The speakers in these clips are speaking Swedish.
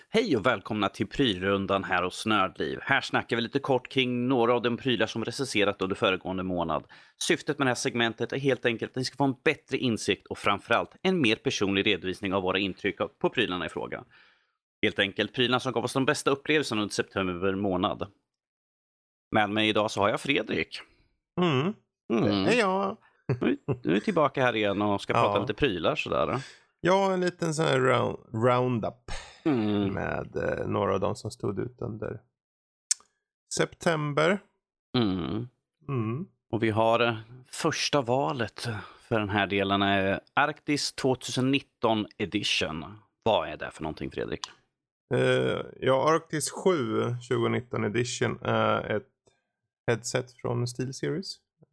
Hej och välkomna till Prylrundan här hos Nördliv. Här snackar vi lite kort kring några av de prylar som recenserat under föregående månad. Syftet med det här segmentet är helt enkelt att ni ska få en bättre insikt och framförallt en mer personlig redovisning av våra intryck på prylarna i fråga. Helt enkelt prylarna som gav oss de bästa upplevelserna under september månad. Med mig idag så har jag Fredrik. Hej ja. Nu är vi tillbaka här igen och ska prata Ja. lite prylar sådär. Ja, en liten sån här roundup med några av dem som stod ut under september. Och vi har första valet för den här delen är Arktis 2019 Edition. Vad är det för någonting, Fredrik? Ja, Arktis 7 2019 Edition är ett headset från SteelSeries.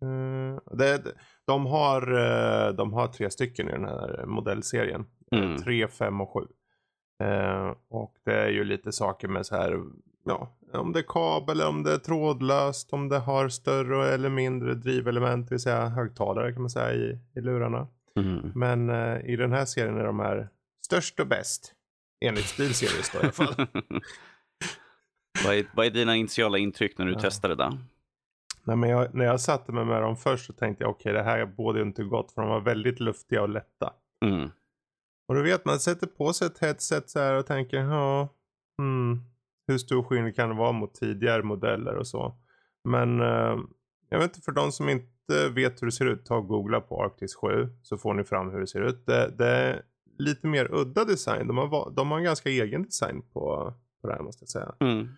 De har 3 stycken i den här modellserien. 3, 5 och 7. Och det är ju lite saker med så här, ja, om det är kabel, om det är trådlöst, om det har större eller mindre drivelement, det vill säga högtalare kan man säga i lurarna. Men i den här serien är de här störst och bäst, enligt SteelSeries då i alla fall. Vad är dina initiala intryck när du testade det? Nej, men när jag satte mig med dem först så tänkte jag okej, det här borde ju inte gott, för de var väldigt luftiga och lätta. Och då vet man, sätter på sig ett headset så här och tänker, hur stor skillnad kan det vara mot tidigare modeller och så. Men jag vet inte, för de som inte vet hur det ser ut, ta och googla på Arktis 7 så får ni fram hur det ser ut. Det är lite mer udda design. De har en ganska egen design på det här, måste jag säga.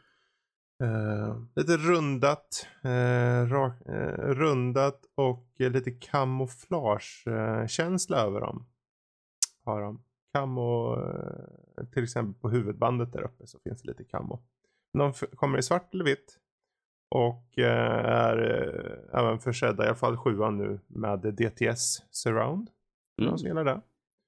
Lite rundat och lite kamouflage-känsla över dem. Har de. Till exempel på huvudbandet där uppe så finns det lite camo. De kommer i svart eller vitt. Och är även försedda, i alla fall 7an nu, med DTS Surround. De som gillar det.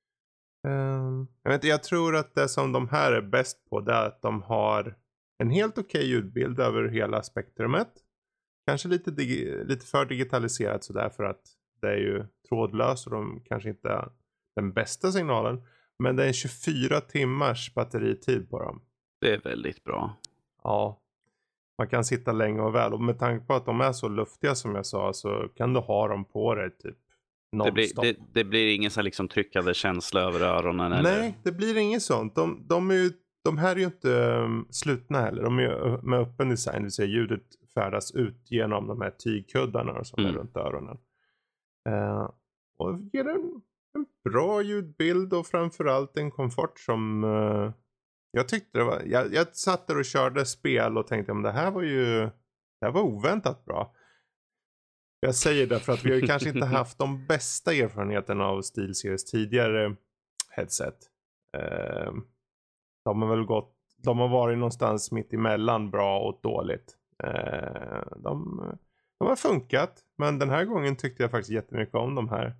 Jag tror att det som de här är bäst på, det är att de har en helt okej ljudbild över hela spektrumet. Kanske lite för digitaliserat sådär, för att det är ju trådlöst och de kanske inte är den bästa signalen. Men det är 24 timmars batteritid på dem. Det är väldigt bra. Ja, man kan sitta länge och väl. Och med tanke på att de är så luftiga som jag sa, så kan du ha dem på dig typ nonstop. Det blir ingen så liksom tryckande känsla över öronen? Nej, eller? det blir inget sånt. De här är ju inte slutna heller. De är ju med öppen design. Det vill säga ljudet färdas ut genom de här tygkuddarna som är runt öronen. Och ger en bra ljudbild och framförallt en komfort som jag tyckte det var. Jag satt där och körde spel och tänkte, men det här var oväntat bra. Jag säger det för att vi har ju kanske inte haft de bästa erfarenheterna av SteelSeries tidigare headset. De har varit någonstans mitt emellan bra och dåligt. De har funkat, men den här gången tyckte jag faktiskt jättemycket om de här.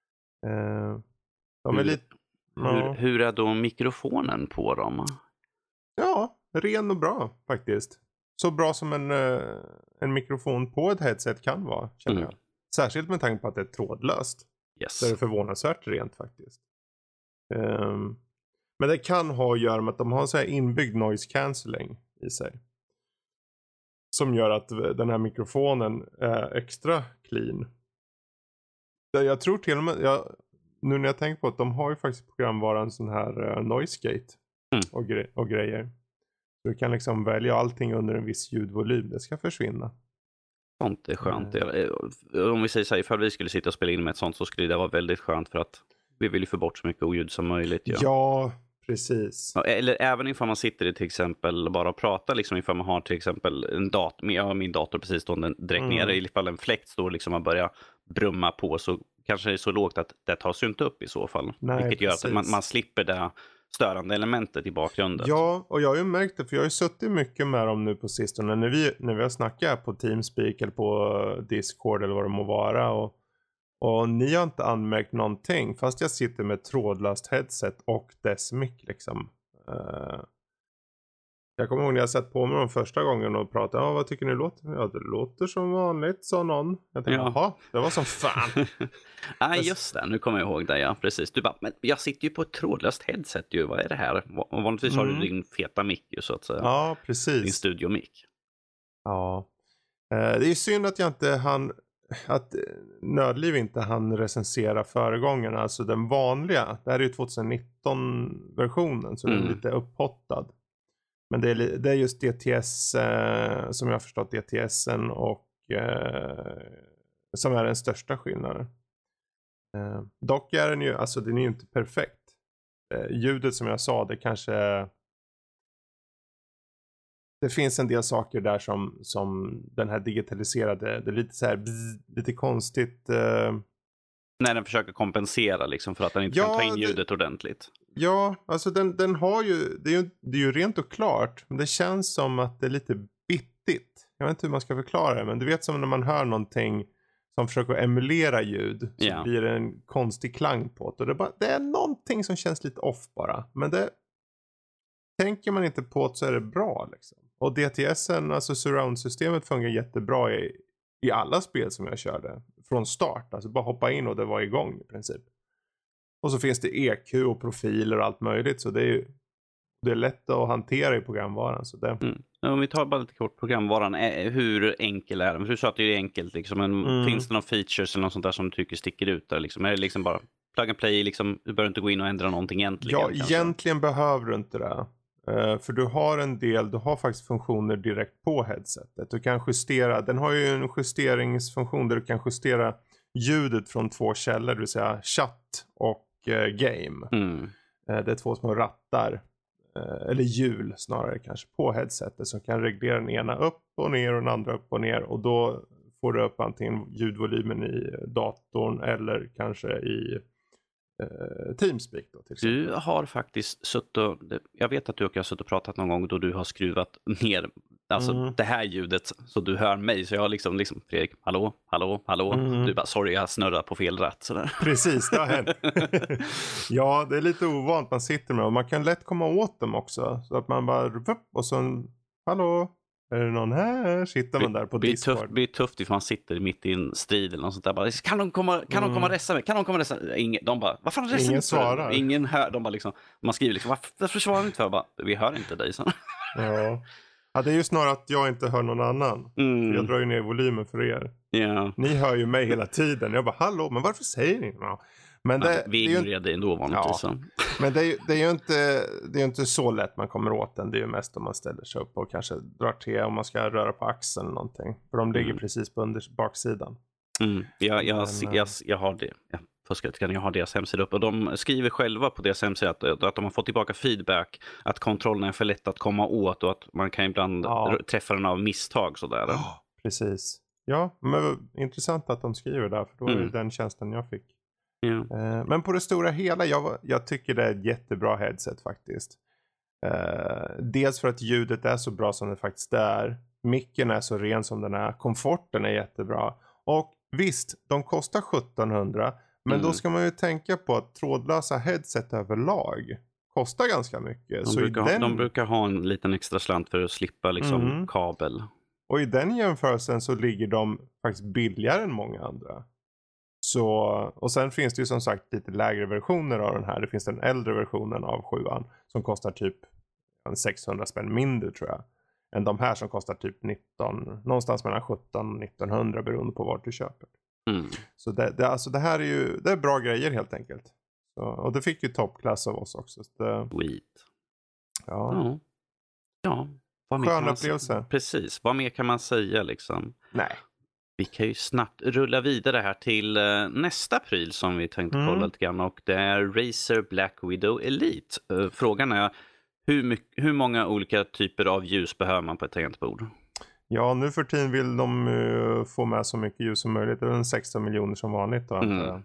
De är lite... Hur är då mikrofonen på dem? Ja, ren och bra faktiskt. Så bra som en mikrofon på ett headset kan vara, känner jag. Särskilt med tanke på att det är trådlöst. Yes. Så är det förvånansvärt rent faktiskt. Men det kan ha att göra med att de har så här inbyggd noise cancelling i sig. Som gör att den här mikrofonen är extra clean. Jag tror till och med, nu när jag tänker på att de har ju faktiskt programvaran sån här noise gate och grejer. Så du kan liksom välja allting under en viss ljudvolym. Det ska försvinna. Sånt är skönt. Om vi säger så här, ifall vi skulle sitta och spela in med ett sånt, så skulle det vara väldigt skönt, för att vi vill ju få bort så mycket oljud som möjligt. Ja, precis. Eller även ifall man sitter i till exempel bara och pratar, liksom ifall man har till exempel en dator, min dator precis stående direkt nere, ifall en fläkt står liksom och börjar brumma på, så kanske det är så lågt att det tas ju inte upp i så fall. Nej, vilket gör att man slipper det störande elementet i bakgrunden. Ja, och jag har ju märkt det, för jag har ju suttit mycket med dem nu på sistone när vi har snackat på Teamspeak eller på Discord eller vad det må vara, och ni har inte anmärkt någonting fast jag sitter med trådlöst headset och dess mic liksom. Jag kommer ihåg när jag satt på mig dem första gången och pratade. Ja, vad tycker ni låter? Ja, det låter som vanligt, sa någon. Jag tänkte, jaha, det var som fan. Nej, just det. Nu kommer jag ihåg det, ja. Precis. Du bara, men jag sitter ju på ett trådlöst headset ju. Vad är det här? Och vanligtvis har du din feta mick ju, så att säga. Ja, precis. Din studio-mick. Ja. Det är ju synd att jag inte att Nördliv inte hann recensera föregångaren, alltså den vanliga. Det här är ju 2019-versionen, så den är lite upphottad. Men det är just DTS, som jag har förstått DTSen och som är den största skillnaden. Dock är den ju, alltså den är ju inte perfekt. Ljudet som jag sa, det kanske... Det finns en del saker där som den här digitaliserade, det är lite så här lite konstigt. När den försöker kompensera liksom för att den inte kan ta in ljudet ordentligt. Ja, alltså den har ju, det är ju rent och klart, men det känns som att det är lite bittigt. Jag vet inte hur man ska förklara det, men du vet som när man hör någonting som försöker emulera ljud, så blir det en konstig klang på det. Och det är någonting som känns lite off bara, men det tänker man inte på, så är det bra liksom. Och DTSen, alltså surround-systemet, fungerar jättebra i alla spel som jag körde från start. Alltså bara hoppa in och det var igång i princip. Och så finns det EQ och profiler och allt möjligt, så det är lätt att hantera i programvaran. Så det... Om vi tar bara lite kort programvaran, hur enkel är den? För du sa att det är enkelt, liksom, men finns det några features eller något sånt där som du tycker sticker ut där? Liksom? Är det liksom bara plug and play, liksom, du behöver inte gå in och ändra någonting egentligen? Ja, kanske? Egentligen behöver du inte det. För du har faktiskt funktioner direkt på headsetet. Du kan justera, den har ju en justeringsfunktion där du kan justera ljudet från två källor, det vill säga chatt och game. Det är två små rattar, eller hjul snarare kanske, på headsetet som kan reglera den ena upp och ner och den andra upp och ner, och då får du upp antingen ljudvolymen i datorn eller kanske i Teamspeak då, till exempel. Du har faktiskt jag vet att du och jag har suttit och pratat någon gång då du har skruvat ner alltså det här ljudet så du hör mig, så jag har liksom Fredrik, hallå. Du bara, sorry, jag snurrar på fel ratt sådär. Precis, det har hänt. Ja, det är lite ovant man sitter med, och man kan lätt komma åt dem också, så att man bara, och så hallå, är det någon här? Sitter man där på Discord. Det blir tufft ifall man sitter mitt i en strid eller något sånt där. Bara, kan de komma och resa mig? De bara, vad fan reser ingen svarar. Ingen hör. De bara liksom, man skriver liksom, varför svarar ni inte för? Bara, vi hör inte dig. Så. Ja, det är ju snarare att jag inte hör någon annan. För jag drar ju ner volymen för er. Yeah. Ni hör ju mig hela tiden. Jag bara, hallå, men varför säger ni? Ja. Men vi ignorerar det ändå vanligtvis. Ja. Men det är ju inte så lätt man kommer åt den. Det är ju mest om man ställer sig upp och kanske drar till om man ska röra på axeln eller någonting. För de ligger precis på baksidan. Jag har det. Jag har deras hemsida upp, och de skriver själva på deras hemsida att de har fått tillbaka feedback att kontrollen är för lätt att komma åt och att man kan ibland träffa den av misstag sådär. Precis. Ja, men intressant att de skriver där, för då är det den tjänsten jag fick. Men på det stora hela, jag tycker det är ett jättebra headset faktiskt. Dels för att ljudet är så bra som det faktiskt är. Micken är så ren som den är. Komforten är jättebra. Och visst, de kostar 1700. Men då ska man ju tänka på att trådlösa headset överlag kostar ganska mycket. De brukar ha en liten extra slant för att slippa liksom kabel. Och i den jämförelsen så ligger de faktiskt billigare än många andra. Så, och sen finns det ju som sagt lite lägre versioner av den här. Det finns den äldre versionen av 7an som kostar typ 600 spänn mindre tror jag. Än de här som kostar typ 19, någonstans mellan 17 och 1900 beroende på vart du köper. Så alltså det här det är bra grejer helt enkelt. Så, och det fick ju toppklass av oss också. Sweet. Ja. Skön upplevelse. Precis. Vad mer kan man säga liksom? Nej. Vi kan ju snabbt rulla vidare här till nästa pryl som vi tänkte kolla lite grann, och det är Razer Black Widow Elite. Frågan är hur många olika typer av ljus behöver man på ett tangentbord? Ja, nu för tiden vill de få med så mycket ljus som möjligt. Det är 16 miljoner som vanligt då.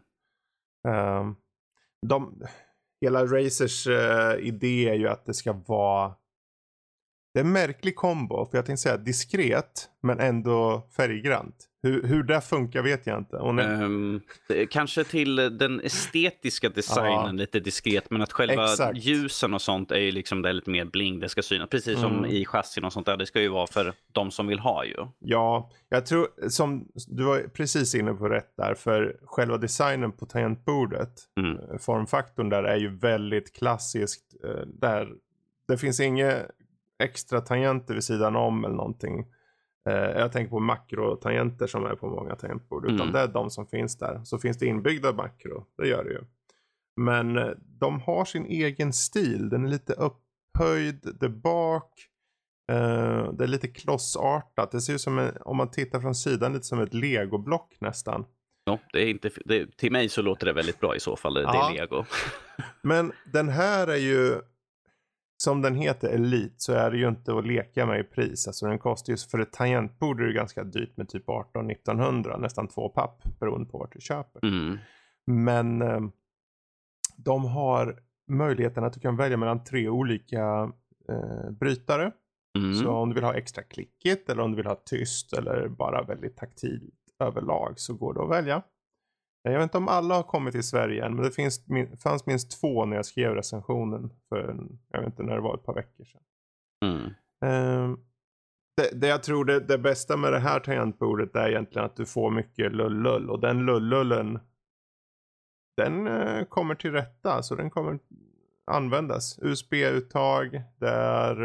Hela Razers idé är ju att det ska vara, det är en märklig kombo, för jag tänkte säga diskret men ändå färggrant. Hur det funkar vet jag inte. Kanske till den estetiska designen lite diskret, men att själva ljusen och sånt är ju liksom det är lite mer bling, det ska synas. Precis som i chassin och sånt där, det ska ju vara för de som vill ha ju. Ja, jag tror, som du var precis inne på rätt där, för själva designen på tangentbordet, formfaktorn där är ju väldigt klassiskt. Där det finns inga extra tangenter vid sidan om eller någonting. Jag tänker på makrotangenter som är på många tangentbord. Utan det är de som finns där. Så finns det inbyggda makro. Det gör det ju. Men de har sin egen stil. Den är lite upphöjd där bak. Det är lite klossartat. Det ser ut som om man tittar från sidan lite som ett legoblock nästan. Ja, det är inte, till mig så låter det väldigt bra i så fall. Det är lego. Men den här är ju... Som den heter Elite så är det ju inte att leka med i pris. Alltså den kostar ju, för ett tangentbord är det ganska dyrt med typ 1800-1900. Nästan 2 papp beroende på vart du köper. Men de har möjligheten att du kan välja mellan 3 olika brytare. Så om du vill ha extra klickigt eller om du vill ha tyst eller bara väldigt taktilt överlag så går det att välja. Jag vet inte om alla har kommit till Sverige än, men det fanns minst 2 när jag skrev recensionen för jag vet inte när det var, ett par veckor sedan. Det jag tror det bästa med det här tangentbordet är egentligen att du får mycket lull och den lullen den kommer till rätta, så den kommer användas. USB-uttag, där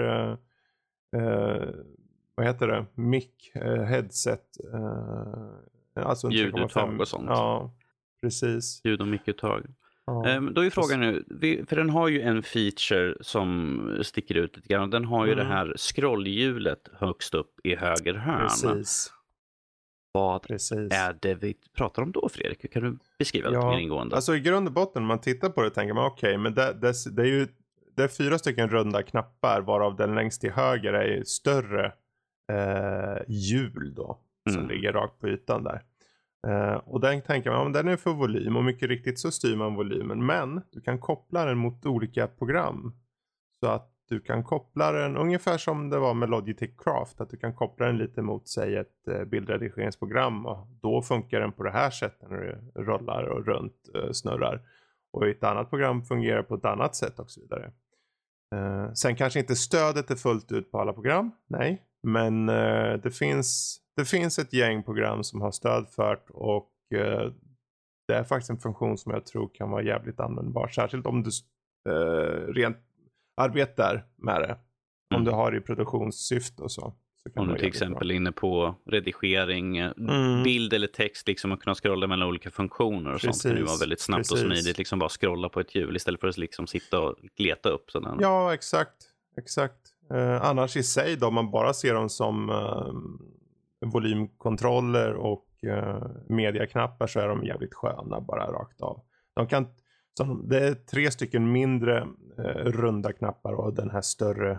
vad heter det? Mic, headset, alltså ljuduttag och sånt. Ja, precis. Ljud- och mickuttag. Då är ju frågan nu, för den har ju en feature som sticker ut lite grann. Den har ju det här scrollhjulet högst upp i höger hörn. Precis. Vad är det vi pratar om då, Fredrik? Kan du beskriva lite mer ingående? Alltså i grund och botten, man tittar på det tänker man okej, men det är ju det är 4 stycken runda knappar, varav den längst till höger är större hjul då, som ligger rakt på ytan där. Och den tänker man, den är för volym, och mycket riktigt så styr man volymen, men du kan koppla den mot olika program. Så att du kan koppla den ungefär som det var med Logitech Craft, att du kan koppla den lite mot sig ett bildredigeringsprogram, och då funkar den på det här sättet när du rullar och runt snurrar. Och ett annat program fungerar på ett annat sätt och så vidare. Sen kanske inte stödet är fullt ut på alla program, nej. Men det finns ett gäng program som har stöd för det, och det är faktiskt en funktion som jag tror kan vara jävligt användbar. Särskilt om du rent arbetar med det. Om du har det i produktionssyfte och så. Om du till exempel är inne på redigering, bild eller text, liksom att kunna scrolla mellan olika funktioner och sånt. Det kan ju vara väldigt snabbt och smidigt, liksom bara scrolla på ett hjul istället för att liksom sitta och gleta upp sådana. Ja, exakt. Annars i sig då, om man bara ser dem som volymkontroller och mediaknappar, så är de jävligt sköna bara rakt av. Det är 3 stycken mindre runda knappar och den här större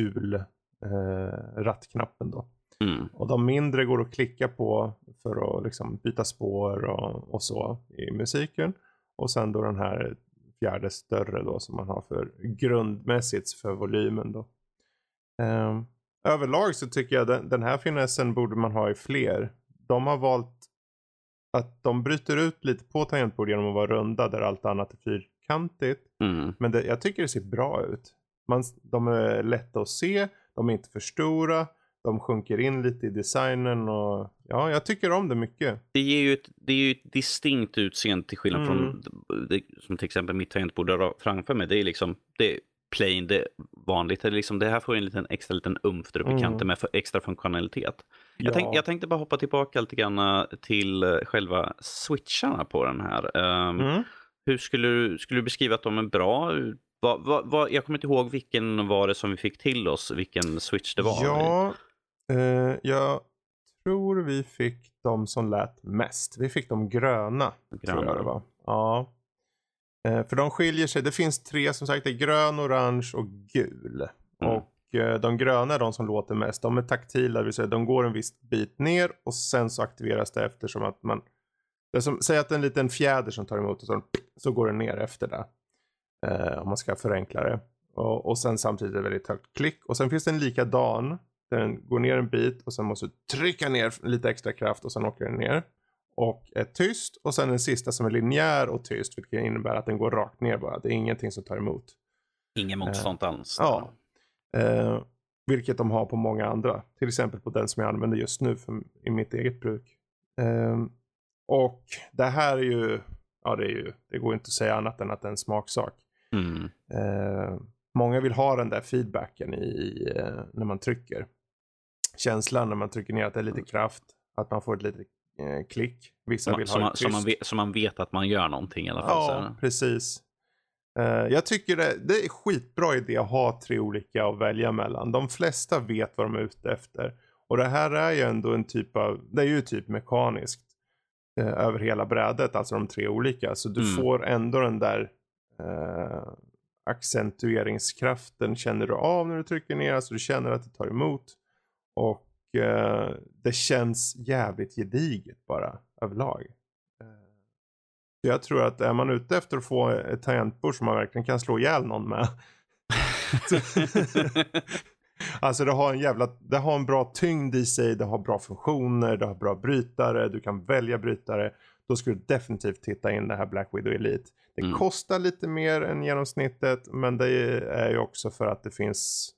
rattknappen då. Och de mindre går att klicka på för att liksom byta spår och så i musiken. Och sen då den här 4:e större då som man har för grundmässigt för volymen då. Överlag så tycker jag den här finessen borde man ha i fler. De har valt att de bryter ut lite på tangentbord genom att vara runda där allt annat är fyrkantigt. Men jag tycker det ser bra ut. De är lätta att se, de är inte för stora, de sjunker in lite i designen, och ja, jag tycker om det mycket. Det är ju ett distinkt utseende till skillnad från som till exempel mitt tangentbord där framför mig. Det är liksom, det är plain, det är vanligt. Det, är liksom, det här får en extra liten umf där uppe i kanten med extra funktionalitet. Jag tänkte bara hoppa tillbaka lite grann till själva switcharna på den här. Hur skulle du beskriva att de är bra? Jag kommer inte ihåg vilken var det som vi fick till oss, vilken switch det var. Ja, jag tror vi fick de som lät mest. Vi fick de gröna. Tror jag det var. Ja. För de skiljer sig. Det finns 3 som sagt. Det är grön, orange och gul. Och de gröna är de som låter mest. De är taktila, det vill säga de går en viss bit ner och sen så aktiveras det eftersom att man... Det är som, säg att det är en liten fjäder som tar emot och så går den ner efter det. Om man ska förenkla det. Och sen samtidigt är det väldigt högt klick. Och sen finns det en likadan Den går ner en bit och sen måste du trycka ner lite extra kraft och sen åker den ner. Och är tyst och sen den sista som är linjär och tyst, vilket innebär att den går rakt ner bara. Det är ingenting som tar emot. Ingen motstånd alls. Ja. Vilket de har på många andra. Till exempel på den som jag använder just nu i mitt eget bruk. Och det här är ju, ja det går inte att säga annat än att det är en smaksak. Många vill ha den där feedbacken när man trycker. Känslan när man trycker ner att det är lite kraft. Att man får ett litet klick. Vissa vill ha tyst. Så man vet att man gör någonting i alla fall. Ja, precis. Jag tycker det är skitbra idé att ha 3 olika att välja mellan. De flesta vet vad de är ute efter. Och det här är ju ändå en typ av, det är ju typ mekaniskt över hela brädet, alltså de 3 olika. Så du får ändå den där accentueringskraften känner du av när du trycker ner. Alltså du känner att det tar emot. Och det känns jävligt gediget bara överlag. Så jag tror att är man ute efter att få ett tangentbord som man verkligen kan slå ihjäl någon med. Alltså det har en bra tyngd i sig, det har bra funktioner, det har bra brytare, du kan välja brytare. Då ska du definitivt titta in det här Black Widow Elite. Det kostar lite mer än genomsnittet, men det är ju också för att det finns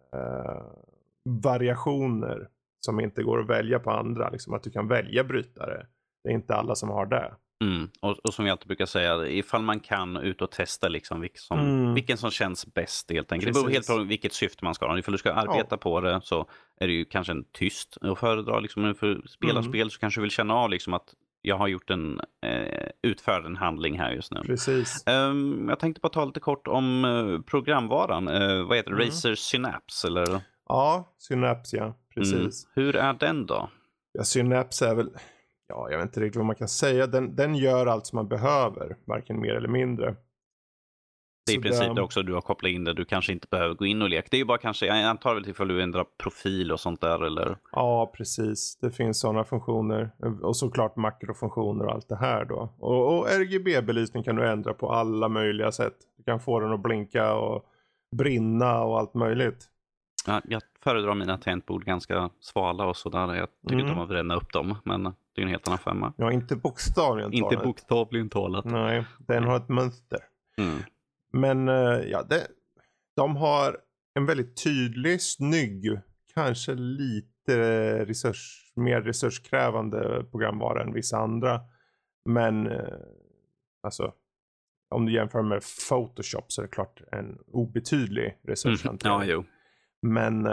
variationer som inte går att välja på andra. Liksom att du kan välja brytare. Det är inte alla som har det. Och som jag alltid brukar säga, ifall man kan ut och testa liksom vilken som känns bäst helt enkelt. Precis. Det beror helt på vilket syfte man ska ha. Ifall du ska arbeta på det så är det ju kanske en tyst och föredra liksom, när du spelar spel så kanske du vill känna av liksom att jag har gjort utfört en handling här just nu. Precis. Jag tänkte bara ta lite kort om programvaran. Vad heter det? Razer Synapse eller? Ja, Synapse, ja. Precis. Hur är den då? Ja, Synapse är väl, ja, jag vet inte riktigt vad man kan säga. Den gör allt som man behöver, varken mer eller mindre. Det är i princip det också du har kopplat in det. Du kanske inte behöver gå in och leka. Det är ju bara kanske, jag antar väl ifall du ändrar profil och sånt där eller? Ja, precis. Det finns sådana funktioner. Och såklart makrofunktioner och allt det här då. Och RGB-belysning kan du ändra på alla möjliga sätt. Du kan få den att blinka och brinna och allt möjligt. Ja, jag föredrar mina tangentbord ganska svala och sådär. Jag tycker inte om att bränna upp dem, men det är en helt annan femma. Ja, inte bokstavligen talat. Nej, den har ett mönster. Men ja, de har en väldigt tydlig, snygg, kanske lite mer resurskrävande programvara än vissa andra. Men alltså, om du jämför med Photoshop så är det klart en obetydlig resurshantering. Ja, jo. Men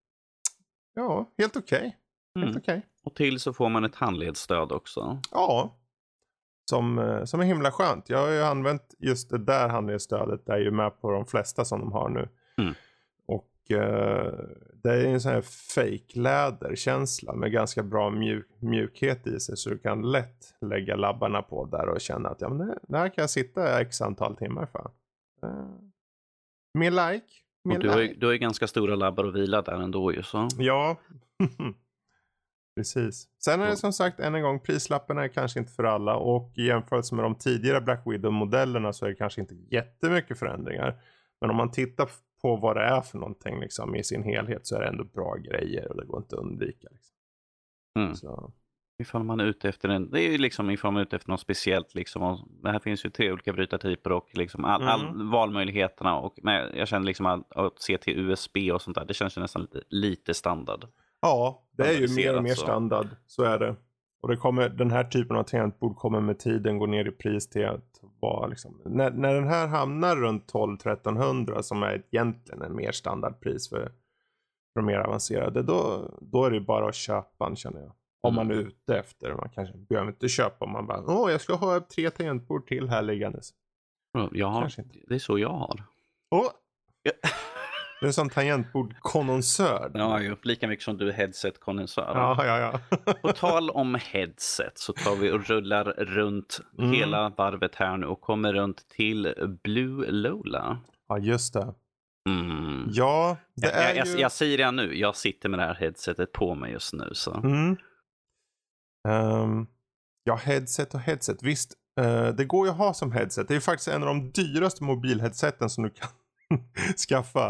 ja, helt okej. Helt okej. Och till så får man ett handledsstöd också. Ja. Som är himla skönt. Jag har ju använt just det där handledsstödet. Det är ju med på de flesta som de har nu. Och det är en sån här fake-läderkänsla med ganska bra mjukhet i sig. Så du kan lätt lägga labbarna på där och känna att ja, men det här kan jag sitta x antal timmar för. Mer like. Och du har ju ganska stora labbar att vila där ändå ju så. Ja. Precis. Sen är det som sagt än en gång, prislapparna är kanske inte för alla. Och i jämförelse med de tidigare Black Widow-modellerna så är det kanske inte jättemycket förändringar. Men om man tittar på vad det är för någonting liksom, i sin helhet så är det ändå bra grejer. Och det går inte att undvika. Liksom. Så. Ifall man är ute efter det är ju liksom ifall man är ute efter något speciellt liksom, och det här finns ju 3 olika brytartyper och liksom all valmöjligheterna och jag känner liksom att se till USB och sånt där, det känns ju nästan lite standard. Ja, det är ju mer och mer standard, så är det. Och den här typen av tangentbord kommer med tiden gå ner i pris till att vara liksom, när den här hamnar runt 12-1300 som är egentligen en mer standardpris för mer avancerade, då är det bara att köpa, känner jag. Om man är ute efter, man kanske behöver inte köpa om man bara, jag ska ha 3 tangentbord till här liggandes. Det är så jag har. Du är en sån tangentbord-konnonsör. Ja, lika mycket som du är headset-konnonsör. Ja. På tal om headset så tar vi och rullar runt hela varvet här nu och kommer runt till Blue Lola. Ja, just det. Ja, det är ju... jag säger det nu, jag sitter med det här headsetet på mig just nu. Så. Ja, headset och headset. Visst, det går ju att ha som headset. Det är faktiskt en av de dyraste mobilheadseten som du kan skaffa.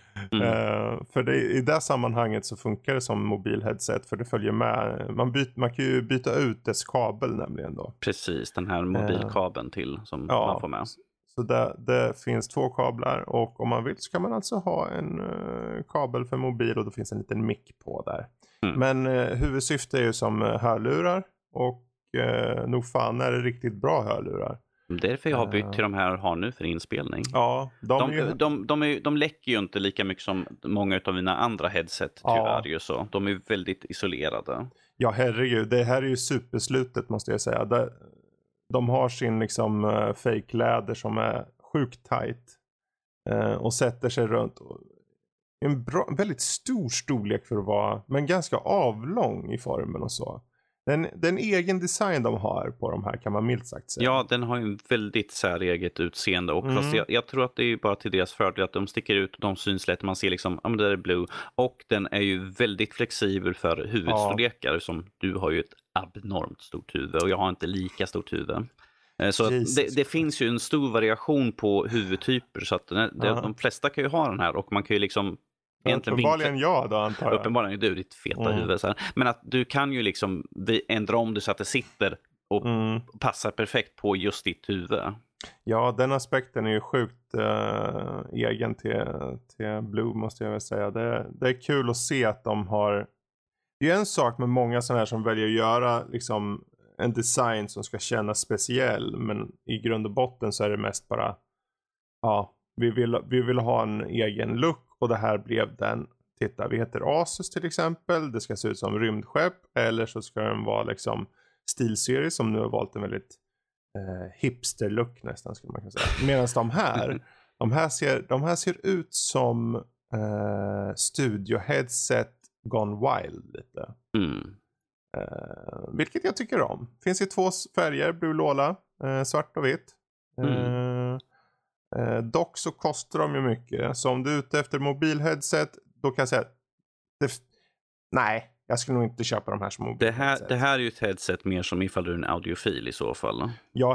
För i det sammanhanget så funkar det som mobilheadset, för det följer med. Man kan ju byta ut dess kabel nämligen då. Precis, den här mobilkabeln till som man får med. Så det finns 2 kablar, och om man vill så kan man alltså ha en kabel för mobil, och då finns en liten mick på där. Men huvudsyfte är ju som hörlurar, och nog fan är det riktigt bra hörlurar. Därför jag har bytt till de här har nu för inspelning. Ja, de läcker ju inte lika mycket som många av mina andra headset, tyvärr ju så. De är väldigt isolerade. Ja, herregud. Det här är ju superslutet, måste jag säga. De har sin liksom fake-läder som är sjukt tight. Och sätter sig runt. En väldigt stor storlek för att vara, men ganska avlång i formen och så. Den egen design de har på de här, kan man milt sagt säga. Ja, den har ju en väldigt säreget utseende. Och fast jag tror att det är bara till deras fördel att de sticker ut och de syns lätt. Man ser liksom, det där är Blue. Och den är ju väldigt flexibel för huvudstorlekar. Som du har ju ett abnormt stort huvud och jag har inte lika stort huvud. Så det finns ju en stor variation på huvudtyper. Så att de flesta kan ju ha den här, och man kan ju liksom uppenbarligen jag då, antar jag. Uppenbarligen du, ditt feta huvud. Så här. Men att du kan ju liksom ändra om det så att det sitter och passar perfekt på just ditt huvud. Ja, den aspekten är ju sjukt egen till Blue, måste jag väl säga. Det är kul att se att de har... Det är en sak med många sådana här som väljer att göra liksom en design som ska kännas speciell. Men i grund och botten så är det mest bara... Ja, vi vill ha en egen look. Och det här blev den. Titta, vi heter Asus till exempel. Det ska se ut som rymdskepp. Eller så ska den vara liksom SteelSeries, som nu har valt en väldigt hipster-look nästan, skulle man kunna säga. Medan de här ser ut som studio-headset gone wild lite. Vilket jag tycker om. Finns i 2 färger, Blue Lola, svart och vitt. Dock så kostar de ju mycket. Så om du är ute efter mobilheadset, då kan jag säga nej, jag skulle nog inte köpa de här som mobilheadset. Det här är ju ett headset mer som ifall du är en audiofil i så fall. Ja,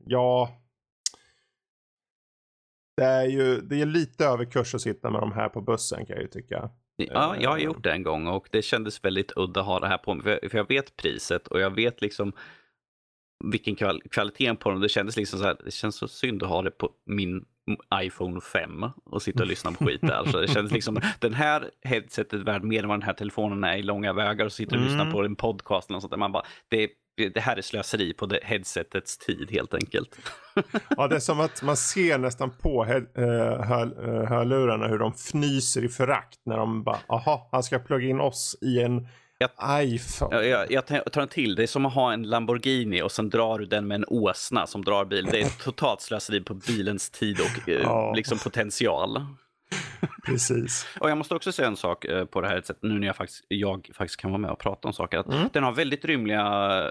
det är lite överkurs att sitta med de här på bussen, kan jag ju tycka. Ja, jag har gjort det en gång och det kändes väldigt udda att ha det här på mig. För jag vet priset och jag vet liksom vilken kvaliteten på dem. Det kändes liksom så här, det känns så synd att ha det på min iPhone 5 och sitta och lyssna på skit där. Så det kändes liksom, den här headsetet är värd mer än vad den här telefonen är i långa vägar, och sitter och lyssnar på en podcast eller sånt där. Man bara, det här är slöseri på det headsetets tid helt enkelt. Ja, det är som att man ser nästan på hörlurarna hur de fnyser i förakt när de bara, aha, han ska plugga in oss i en iPhone. Jag tar en till. Det är som att ha en Lamborghini och sen drar du den med en åsna som drar bil. Det är ett totalt slöseri på bilens tid och liksom potential. Precis. Och jag måste också säga en sak på det här sättet, nu när jag faktiskt kan vara med och prata om saker, att den har väldigt rymliga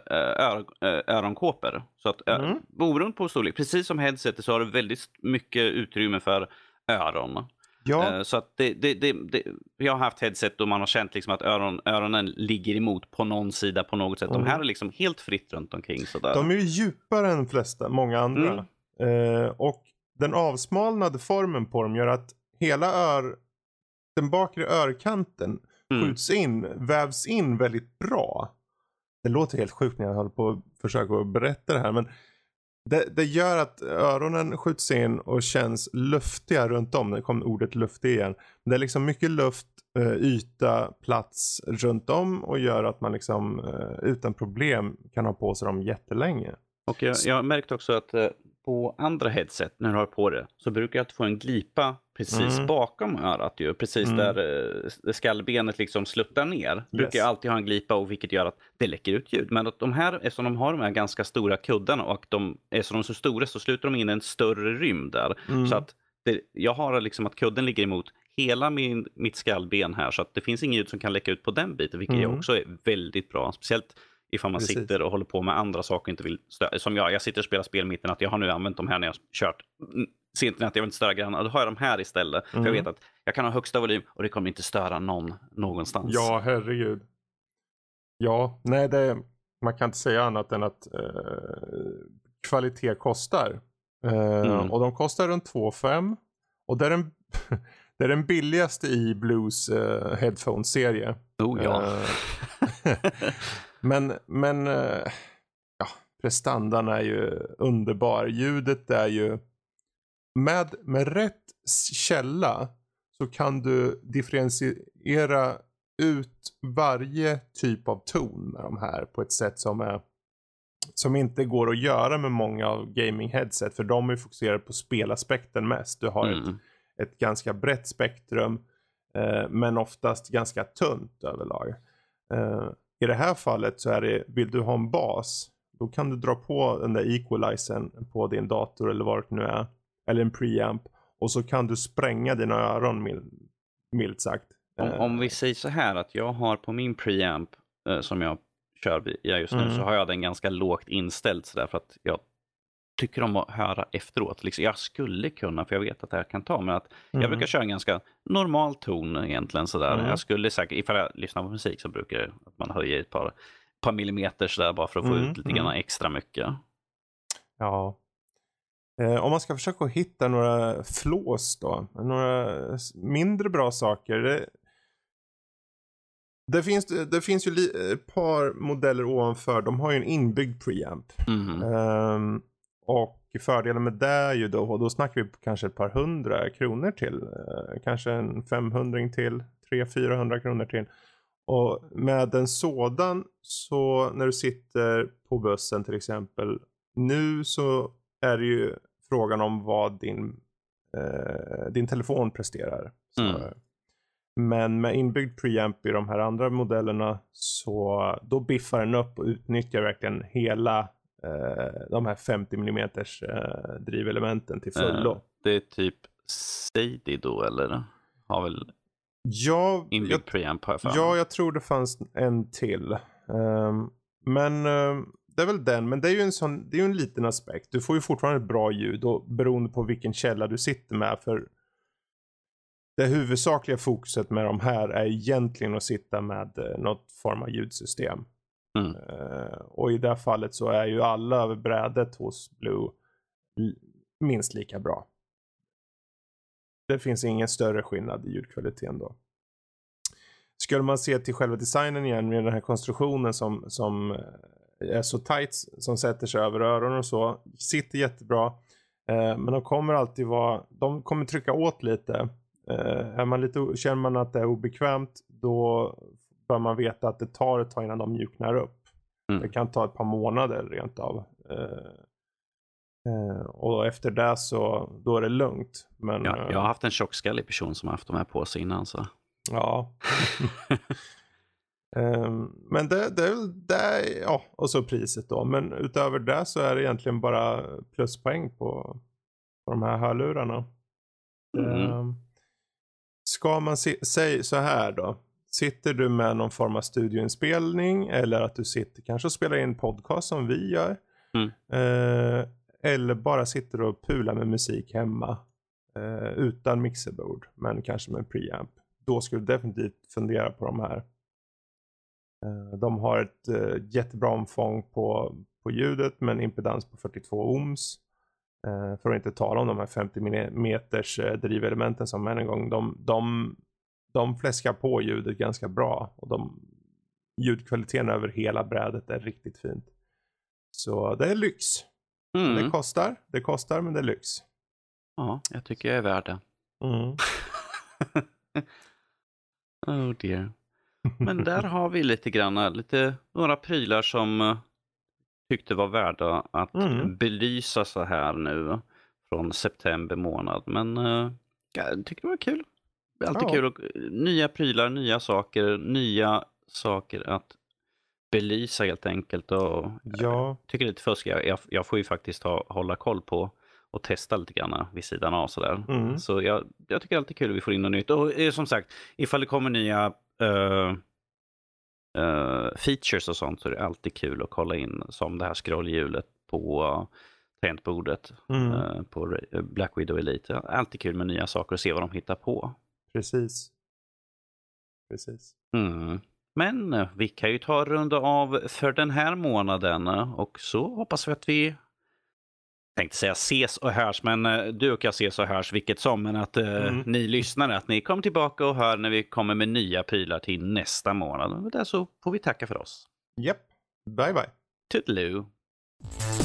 öronkåpor. Så att beroende på storlek, precis som headsetet, så har du väldigt mycket utrymme för öron. Ja. Så att jag har haft headset och man har känt liksom att öronen ligger emot på någon sida på något sätt. De här är liksom helt fritt runt omkring. Sådär. De är ju djupare än många andra. Och den avsmalnade formen på dem gör att hela den bakre örkanten vävs in väldigt bra. Det låter helt sjukt när jag håller på att försöka berätta det här, men det gör att öronen skjuts in och känns luftiga runt om. Det kom ordet luftig igen. Det är liksom mycket luft, yta, plats runt om, och gör att man liksom utan problem kan ha på sig dem jättelänge. Och jag har märkt också att på andra headset, när du har på det, så brukar jag få en glipa precis bakom örat ju. Precis där skallbenet liksom sluttar ner. Brukar jag alltid ha en glipa, och vilket gör att det läcker ut ljud. Men att de här, eftersom de har de här ganska stora kuddarna, och eftersom de är så stora, så slutar de in en större rymd där. Så att jag har liksom att kudden ligger emot hela mitt skallben här, så att det finns inget ljud som kan läcka ut på den biten, vilket också är väldigt bra. Speciellt ifall man sitter och håller på med andra saker och inte vill störa. Som jag sitter och spelar spel mitten, att jag har nu använt de här när jag har kört sent att jag vill inte störa grannar. Då har jag de här istället. För jag vet att jag kan ha högsta volym och det kommer inte störa någonstans. Ja, herregud. Ja, nej, man kan inte säga annat än att kvalitet kostar. Och de kostar runt 2,5. Och Det är den billigaste i Blues headphone-serie. Oh ja. Men ja, prestandan är ju underbar. Ljudet är ju med rätt källa så kan du differentiera ut varje typ av ton med de här på ett sätt som inte går att göra med många av gaming headset, för de är fokuserade på spelaspekten mest. Du har ett ganska brett spektrum men oftast ganska tunt överlag. I det här fallet så är det, vill du ha en bas, då kan du dra på den där equalizern på din dator eller vad det nu är, eller en preamp, och så kan du spränga dina öron milt sagt. Om vi säger så här att jag har på min preamp som jag kör just nu, så har jag den ganska lågt inställd så där, för att jag tycker om att höra efteråt. Liksom, jag skulle kunna, för jag vet att det här kan ta, men att jag brukar köra en ganska normal ton egentligen sådär. Jag skulle säkert, ifall jag lyssnar på musik så brukar det att man höjer ett par millimeter sådär bara för att få ut lite grann extra mycket. Ja. Om man ska försöka hitta några flås då, några mindre bra saker. Det finns ju ett par modeller ovanför. De har ju en inbyggd preamp. Och fördelen med det är ju då snackar vi kanske ett par 100 kronor till. Kanske en 500 till, 300-400 kronor till. Och med en sådan, så när du sitter på bussen till exempel, nu så är det ju frågan om vad din telefon presterar. Men med inbyggd preamp i de här andra modellerna, så då biffar den upp och utnyttjar verkligen hela de här 50 mm drivelementen till fullo. Det är typ Sadie då, eller? Har väl inbyggd preamp här för. Ja, jag tror det fanns en till. Men det är väl den, men det är ju en liten aspekt. Du får ju fortfarande ett bra ljud, och beroende på vilken källa du sitter med, för det huvudsakliga fokuset med de här är egentligen att sitta med något form av ljudsystem. Och i det här fallet så är ju alla över brädet hos Blue minst lika bra. Det finns ingen större skillnad i ljudkvaliteten då. Skulle man se till själva designen igen, med den här konstruktionen som är så tight, som sätter sig över öronen och så, sitter jättebra. Men de kommer trycka åt lite. Känner man att det är obekvämt, då bör man veta att det tar ett tag innan de mjuknar upp. Det kan ta ett par månader rent av. Och efter det så då är det lugnt. Men, jag har haft en tjockskallig person som har haft de här på sig innan. Så. Ja. Men det är väl det, ja, och så priset då. Men utöver det så är det egentligen bara pluspoäng på de här hörlurarna. Ska man säga så här då. Sitter du med någon form av studioinspelning, eller att du sitter kanske och spelar in podcast som vi gör. Eller bara sitter och pular med musik hemma. Utan mixerbord, men kanske med preamp. Då skulle du definitivt fundera på de här. De har ett jättebra omfång på ljudet, men impedans på 42 ohms. För att inte tala om de här 50 meters drivelementen som än en gång, de fläskar på ljudet ganska bra. Och ljudkvaliteten över hela brädet är riktigt fint. Så det är lyx. Det kostar, men det är lyx. Ja, jag tycker jag är värd det. Oh dear. Men där har vi lite grann, några prylar som tyckte var värda att belysa så här nu från september månad. Men jag tycker det var kul. Det är alltid kul. Nya prylar, nya saker att belysa helt enkelt. Och jag tycker det är lite fusk. Jag får ju faktiskt hålla koll på och testa lite grann vid sidan av sådär. Så jag tycker det är alltid kul att vi får in något nytt. Och som sagt, ifall det kommer nya features och sånt, så är det alltid kul att kolla in, som det här scrollhjulet på tangentbordet på Black Widow Elite. Alltid kul med nya saker och se vad de hittar på. Precis. Men vi kan ju ta runda av för den här månaden, och så hoppas vi att vi tänkte säga ses och hörs, men du och jag ses och hörs vilket som, men att ni lyssnare, att ni kommer tillbaka och hör när vi kommer med nya prylar till nästa månad. Och där så får vi tacka för oss. Japp, bye bye. Toodaloo.